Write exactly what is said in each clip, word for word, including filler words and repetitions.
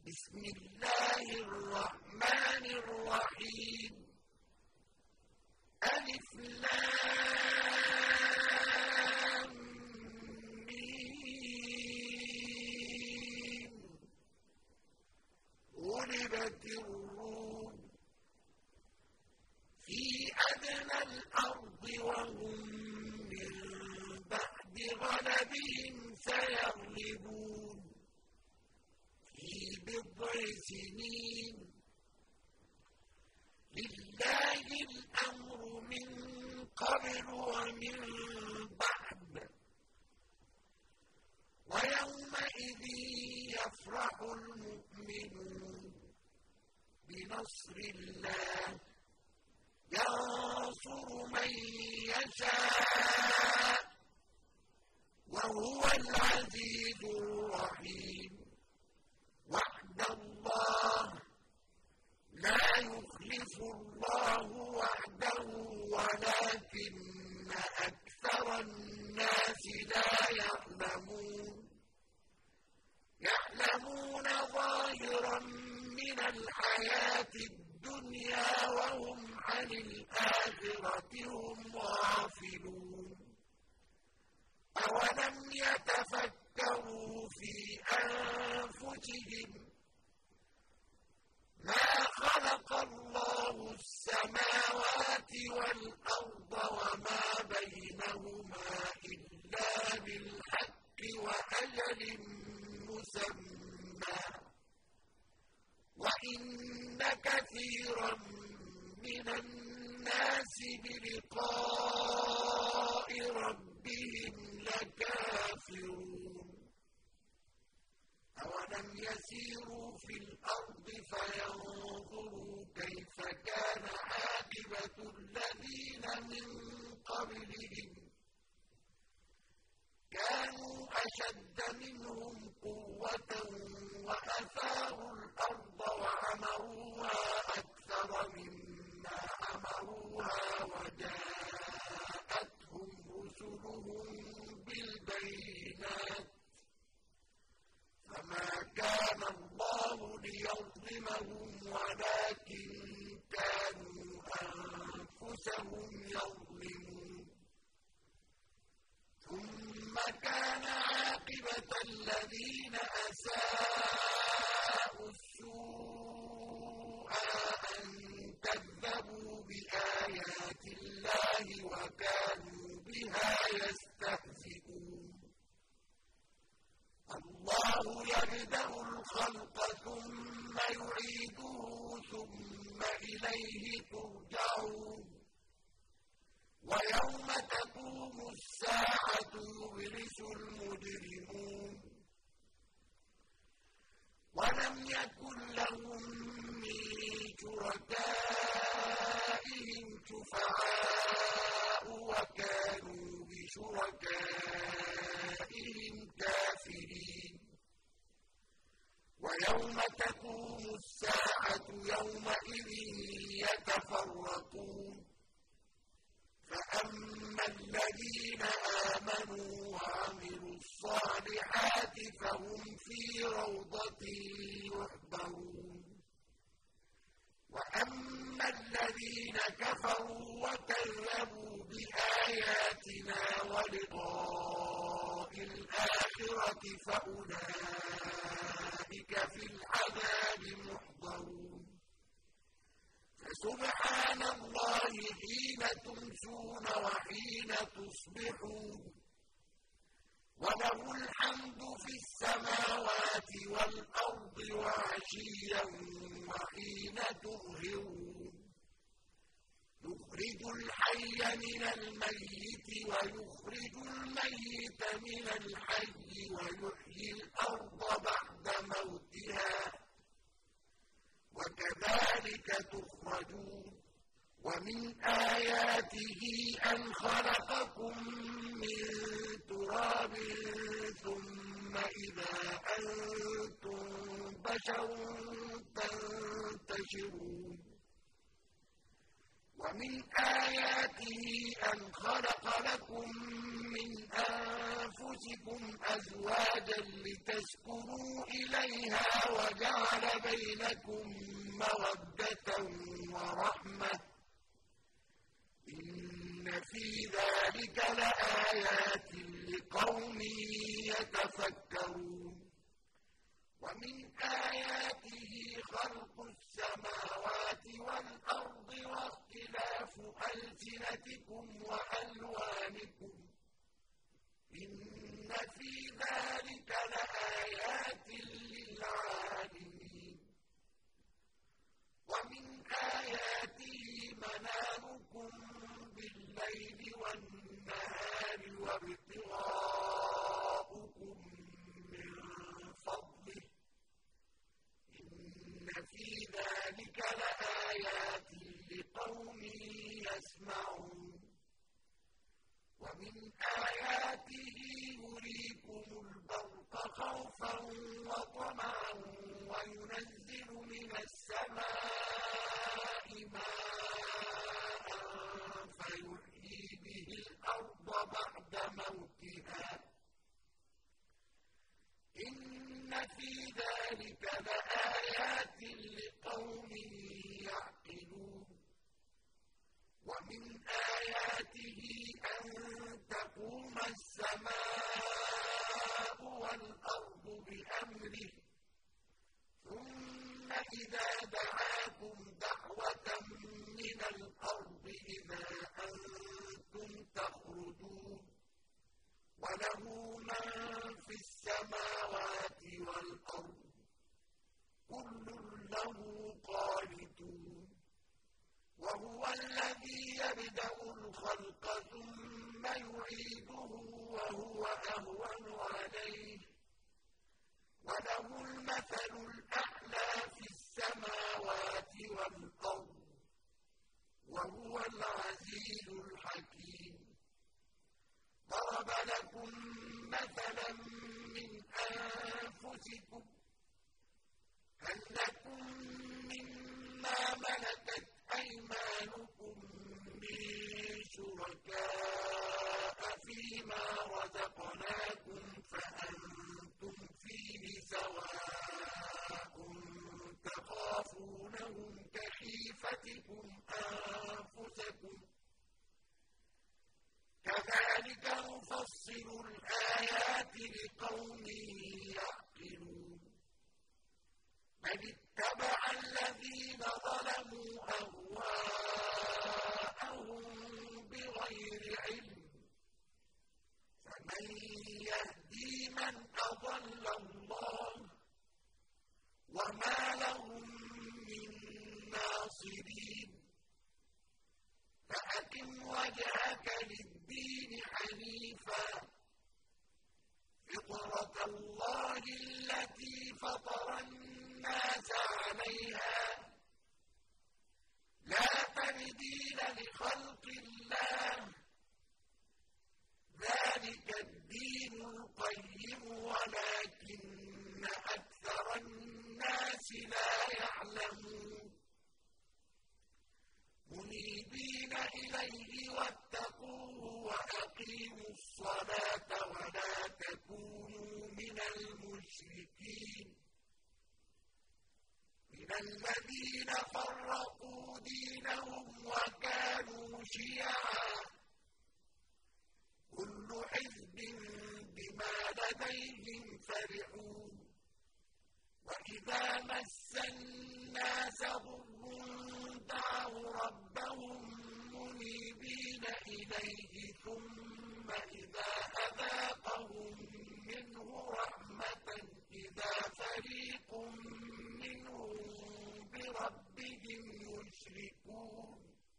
بسم الله الرحمن الرحيم ألف لام ميم غلبت الروم في أدنى الأرض وهم من بعد غلبهم سيغلبون في بضع سنين لله الأمر من قبل ومن بعد ويومئذ يفرح المؤمنون بنصر الله ينصر من يشاء وهو العزيز الرحيم وعد الله لا يخلف الله وعده ولكن أكثر الناس لا يعلمون يعلمون ظاهرا من الحياة الدنيا وهم عن الآخرة هم غافلون أولم يتفكروا في أنفسهم ما خلق الله السماوات والأرض وما بينهما إلا بالحق وأجل مسمى وإن كثيرا من الناس بلقاء ربهم لكافرون أولم يسيروا في الأرض فينظروا كيف كان عاقبة الذين من قبلهم كانوا أشد منهم قوة وأثاروا الأرض وعمروها أكثر مما عمروها وجاءتهم رسلهم بالبينات فما كان الله ليظلمهم ولكن كانوا أنفسهم يظلمون ثم كان عاقبة الذين أساءوا السوء أن كذبوا بآيات الله وكانوا بها يستهزئون الله يبدأ الخلق ثم يعيده ثم إليه ترجعون ويوم تقوم الساعة يبلس المجرمون ولم يكن لهم من شركائهم شفعاء وكانوا بشركائهم كافرين ويوم تقوم الساعة يومئذ يتفرقون فأما الذين آمنوا وعملوا الصالحات فهم في روضة يحبرون وأما الذين كفروا وكذبوا بآياتنا ولقاء الآخرة فأولئك في العذاب محضرون فسبحان الله حين تمسون وحين تصبحون وله الحمد في السماوات والأرض وعشيا وحين تظهرون يخرج الحي من الميت ويخرج الميت من الحي ويحيي الأرض بعد موتها وكذلك تخرجون ومن آياته أن خلقكم من تراب ثم إذا أنتم بشر تنتشرون ومن آياته أن خلق لكم من أنفسكم أزواجا لتسكنوا إليها وجعل بينكم مودة ورحمة إن في ذلك لآيات لقوم يتفكرون ومن آياته خلق السماوات والأرض واختلاف ألسنتكم وألوانكم إن في ذلك لآيات للعالمين ومن آياته منامكم بالليل والنهار وابتغاؤكم من فضله إن في ذلك لآيات لقوم يسمعون ومن آياته يريكم البرق خوفا وطمعا وينزل من السماء ماء فيحيي به الأرض بعد موتها إن في ذلك لآيات لقوم يعقلون ومن آياته أن تقوم السماء والأرض بأمره ثم إذا دعاكم دعوة من الأرض إذا أنتم تخرجون وله من في السماوات والأرض كل له قانتون وهو الذي يبدأ الخلق ثم يعيده وهو أهون عليه وله المثل الأعلى في السماوات والأرض وهو العزيز الحكيم ضرب لكم مثلا من أنفسكم هل لكم مما ملكت أيمانكم من شركاء فيما رزقناكم فأنتم فيه سواء تخافونهم كخيفتكم أنفسكم كذلك نفصل الآيات لقوم يعقلون بل اتبع الذين ظلموا أهواءهم بغير علم فمن يهدي من أضل الله وما لهم من ناصرين فأقم وجهك للدين حنيفا فطرة الله التي فطر الناس عليها لا تبديل لخلق الله ذلك الدين القيم ولكن أكثر الناس لا يعلمون منيبين إليه واتقوه وأقيموا الصلاة ولا تكونوا من المشركين من الذين فرقوا دينهم وكانوا شيعا كل حزب بما لديهم فرحون وإذا مس الناس ضر دعوا ربهم منيبين إليه ثم إذا أذاقهم منه رحمة إذا فريق منهم بربهم يشركون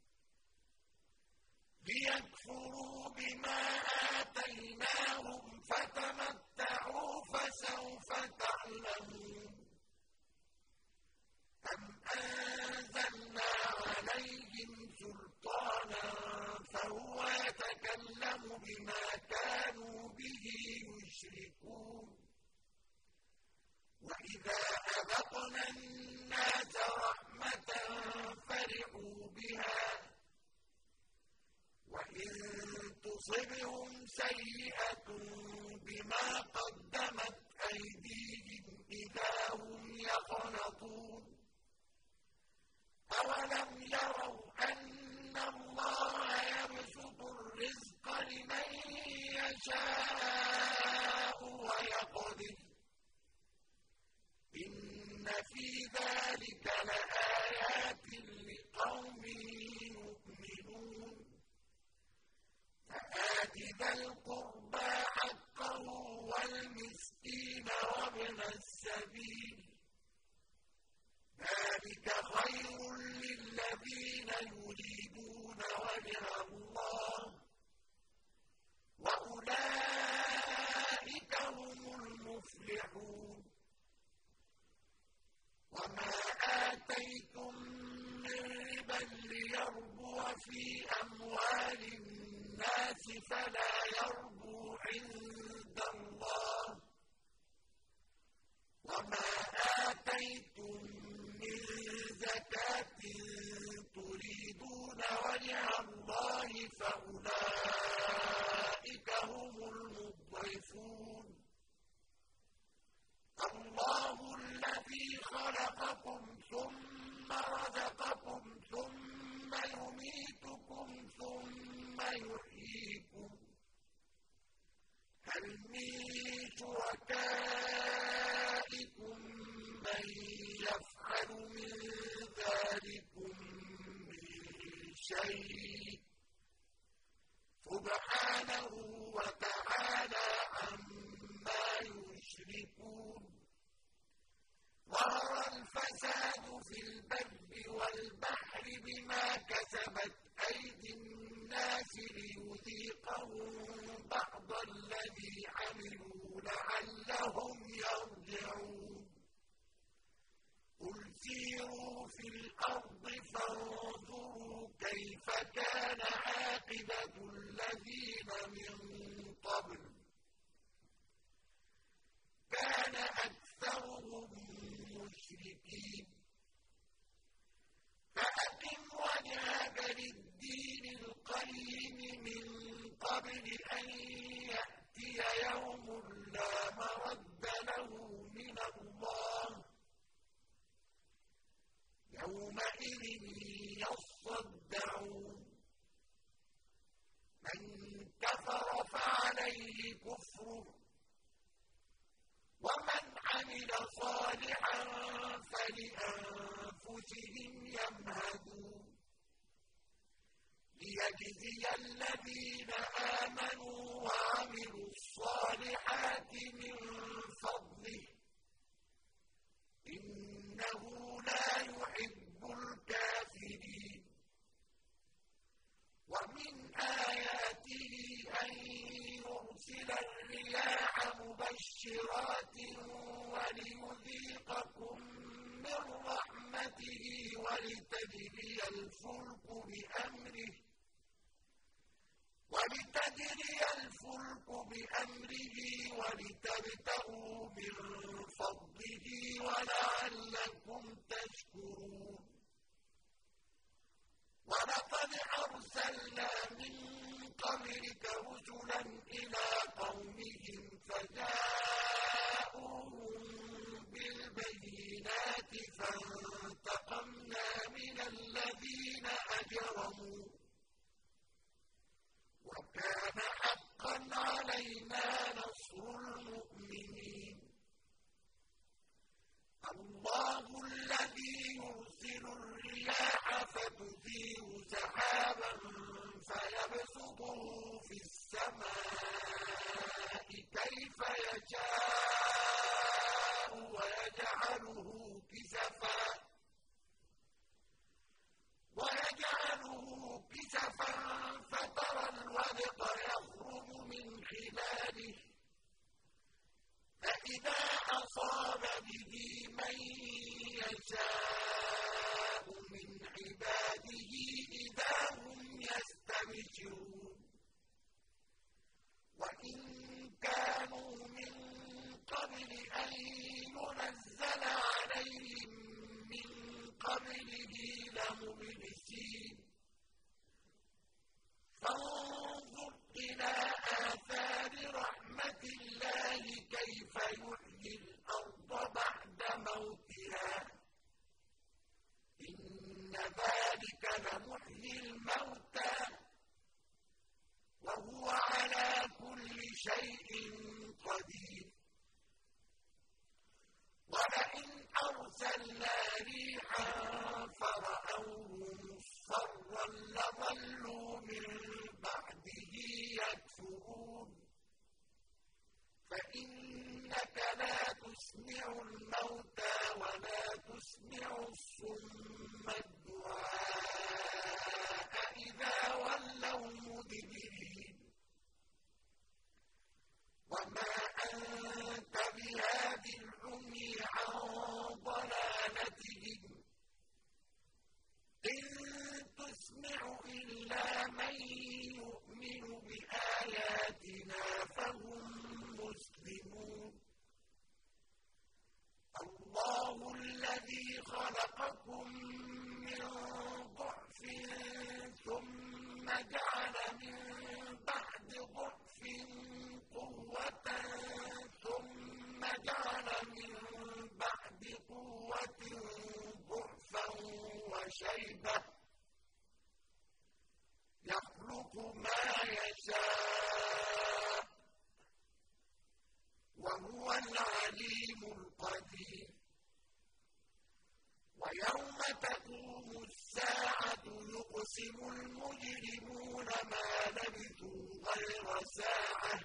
ليكفروا بما آتيناهم فتمتعوا فسوف تعلمون أم أنزلنا عليهم سلطانا فهو يتكلم لَقَانِطُونَ أَوَلَمْ يَرَوْا أَنَّ اللَّهَ يَبْسُطُ الرِّزْقَ لِمَن يَشَاءُ وَيَقْدِرُ إِنَّ فِي ذَلِكَ لَآيَاتٍ لِقَوْمٍ يُؤْمِنُونَ فَآتِ ذَا الْقُرْبَىٰ حَقَّهُ وَالْمِسْكِينَ وَابْنَ السَّبِيلِ ذَلِكَ خَيْرٌ لِّلَّذِينَ يُرِيدُونَ وَجْهَ اللَّهِ وَأُولَٰئِكَ هُمُ الْمُفْلِحُونَ وَمَا آتَيْتُم مِّن رِّبًا لِّيَرْبُوَ فِي أَمْوَالِ النَّاسِ فَلَا يَرْبُو عِندَ اللَّهِ وَمَا آتَيْتُم مِّن زَكَاةٍ تُرِيدُونَ وَجْهَ اللَّهِ فَأُولَٰئِكَ هُمُ الْمُضْعِفُونَ اللَّهُ الَّذِي خَلَقَكُمْ ثُمَّ رَزَقَكُمْ ثُمَّ يُمِيتُكُمْ ثُمَّ يُحْيِيكُمْ هَلْ مِن شُرَكَائِكُم مَّن يَفْعَلُ مِن ذَٰلِكُم مِّن شَيْءٍ سُبْحَانَهُ وَتَعَالَىٰ عَمَّا يُشْرِكُونَ ظَهَرَ الْفَسَادُ فِي الْبَرِّ وَالْبَحْرِ بِمَا كَسَبَتْ أَيْدِي النَّاسِ لِيُذِيقَهُم بَعْضَ الَّذِي عَمِلُوا لَعَلَّهُمْ يَرْجِعُونَ قُلْ سِيرُوا فِي الْأَرْضِ فَانظُرُوا كَيْفَ كَانَ عَاقِبَةُ الَّذِينَ مِن قَبْلُ كَانَ أَكْثَرُهُم مُّشْرِكِينَ فَأَقِمْ وَجْهَكَ لِلدِّينِ الْقَيِّمِ مِن قَبْلِ أَن يَأْتِيَ يَوْمٌ لَّا مَرَدَّ لَهُ مِنَ اللَّهِ يَوْمَئِذٍ يَصَّدَّعُونَ مَن كَفَرَ فَعَلَيْهِ كُفْرُهُ وَمَنْ عَمِلَ صَالِحًا فَلِأَنفُسِهِمْ يَمْهَدُونَ لِيَجْزِيَ الَّذِينَ آمَنُوا وَعَمِلُوا الصَّالِحَاتِ مِن فَضْلِهِ إِنَّهُ لَا يُحِبُّ الْكَافِرِينَ وَمِنْ آيَاتِهِ أَن يُرْسِلَ الرِّيَاحَ مُبَشِّرَاتٍ وَلِيُذِيقَكُم مِّن رَّحْمَتِهِ وَلِتَجْرِيَ الْفُلْكُ بِأَمْرِهِ وَلِتَجْرِيَ الْفُلْكُ بِأَمْرِهِ وَلِتَبْتَغُوا مِن فَضْلِهِ وَلَعَلَّكُمْ تَشْكُرُونَ وَلَقَدْ أَرْسَلْنَا مِن قَبْلِكَ رُسُلًا إِلَىٰ قَوْمِهِمْ فَجَاءُوهُم بِالْبَيِّنَاتِ فَانتَقَمْنَا مِنَ الَّذِينَ أَجْرَمُوا وَكَانَ حَقًّا عَلَيْنَا نَصْرُ الْمُؤْمِنِينَ اللَّهُ الَّذِي يُرْسِلُ الرِّيَاحَ فَتُثِيرُ سَحَابًا فَيَبْسُطُهُ فِي السَّمَاءِ كَيْفَ يَشَاءُ وَيَجْعَلُهُ كِسَفًا وَيَجْعَلُهُ كِسَفًا فَتَرَى الْوَدْقَ يَخْرُجُ مِنْ خِلَالِهِ فَإِذَا أَصَابَ بِهِ مَن يَشَاءُ مِنْ عِبَادِهِ إِذَا هُمْ يَسْتَبْشِرُونَ وَإِن كَانُوا مِن قَبْلِ أَن يُنَزَّلَ عَلَيْهِم مِّن قَبْلِهِ لَمُبْلِسِينَ فَانظُرْ إِلَىٰ آثَارِ رَحْمَةِ اللَّهِ كَيْفَ يُحْيِي الْأَرْضَ بَعْدَ مَوْتِهَا الْمَوْتَىٰ وَهُوَ عَلَىٰ كُلِّ شَيْءٍ قَدِيرٌ وَلَئِنْ أَرْسَلْنَا رِيحًا فَرَأَوْهُ مُصْفَرًّا لَّظَلُّوا مِن بَعْدِهِ يَكْفُرُونَ فَإِنَّكَ لَا تُسْمِعُ الْمَوْتَىٰ وَلَا تُسْمِعُ الصُّمَّ الدُّعَاءَ إِذَا وَلَّوْا مُدْبِرِينَ وَمَا أَنتَ بِهَادِ الْعُمْيِ عَن ضَلَالَتِهِمْ ۖ إِن تُسْمِعُ إِلَّا مَن يُؤْمِنُ بِآيَاتِنَا فَهُم مُّسْلِمُونَ اللَّهُ الَّذِي خَلَقَكُم مِّن ضَعْفٍ ثُمَّ جَعَلَ مِن بَعْدِ ضَعْفٍ قُوَّةً ثُمَّ جَعَلَ مِن بَعْدِ قُوَّةٍ ضَعْفًا وَشَيْبَةً ۚ يَخْلُقُ مَا يَشَاءُ ۖ وَهُوَ الْعَلِيمُ الْقَدِيرُ وَيَوْمَ تَقُومُ السَّاعَةُ يُقْسِمُ الْمُجْرِمُونَ مَا لَبِثُوا غَيْرَ سَاعَةٍ ۚ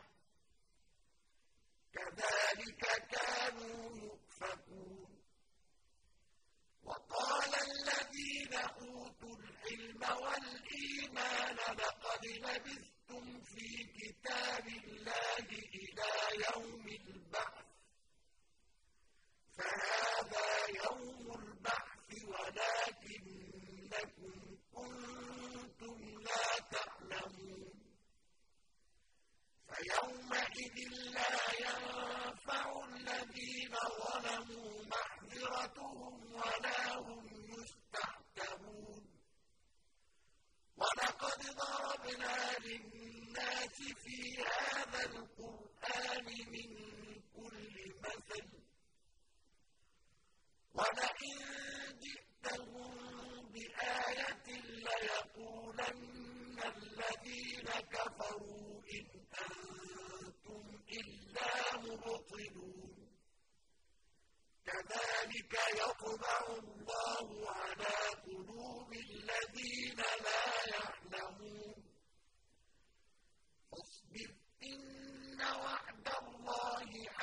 كَذَٰلِكَ كَانُوا يُؤْفَكُونَ وَقَالَ الَّذِينَ أُوتُوا الْعِلْمَ وَالْإِيمَانَ لَقَدْ لَبِثْتُمْ فِي كِتَابِ اللَّهِ إِلَىٰ يَوْمِ الْبَعْثِ ۖ فَهَٰذَا يَوْمُ الْبَعْثِ وَلَٰكِنَّكُمْ كُنتُمْ لَا تَعْلَمُونَ فَيَوْمَئِذٍ لَّا يَنفَعُ الَّذِينَ ظَلَمُوا مَعْذِرَتُهُمْ وَلَا هُمْ يُسْتَعْتَبُونَ وَلَقَدْ ضَرَبْنَا لِلنَّاسِ فِي هَٰذَا الْقُرْآنِ مِن كُلِّ مَثَلٍ ۚ وَلَئِن جِئْتَهُم بِآيَةٍ لَّيَقُولَنَّ الَّذِينَ كَفَرُوا إِنْ أَنتُمْ إِلَّا مُبْطِلُونَ كَذَٰلِكَ يَطْبَعُ اللَّهُ عَلَىٰ قُلُوبِ الَّذِينَ لَا يَعْلَمُونَ فَاصْبِرْ إِنَّ وَعْدَ اللَّهِ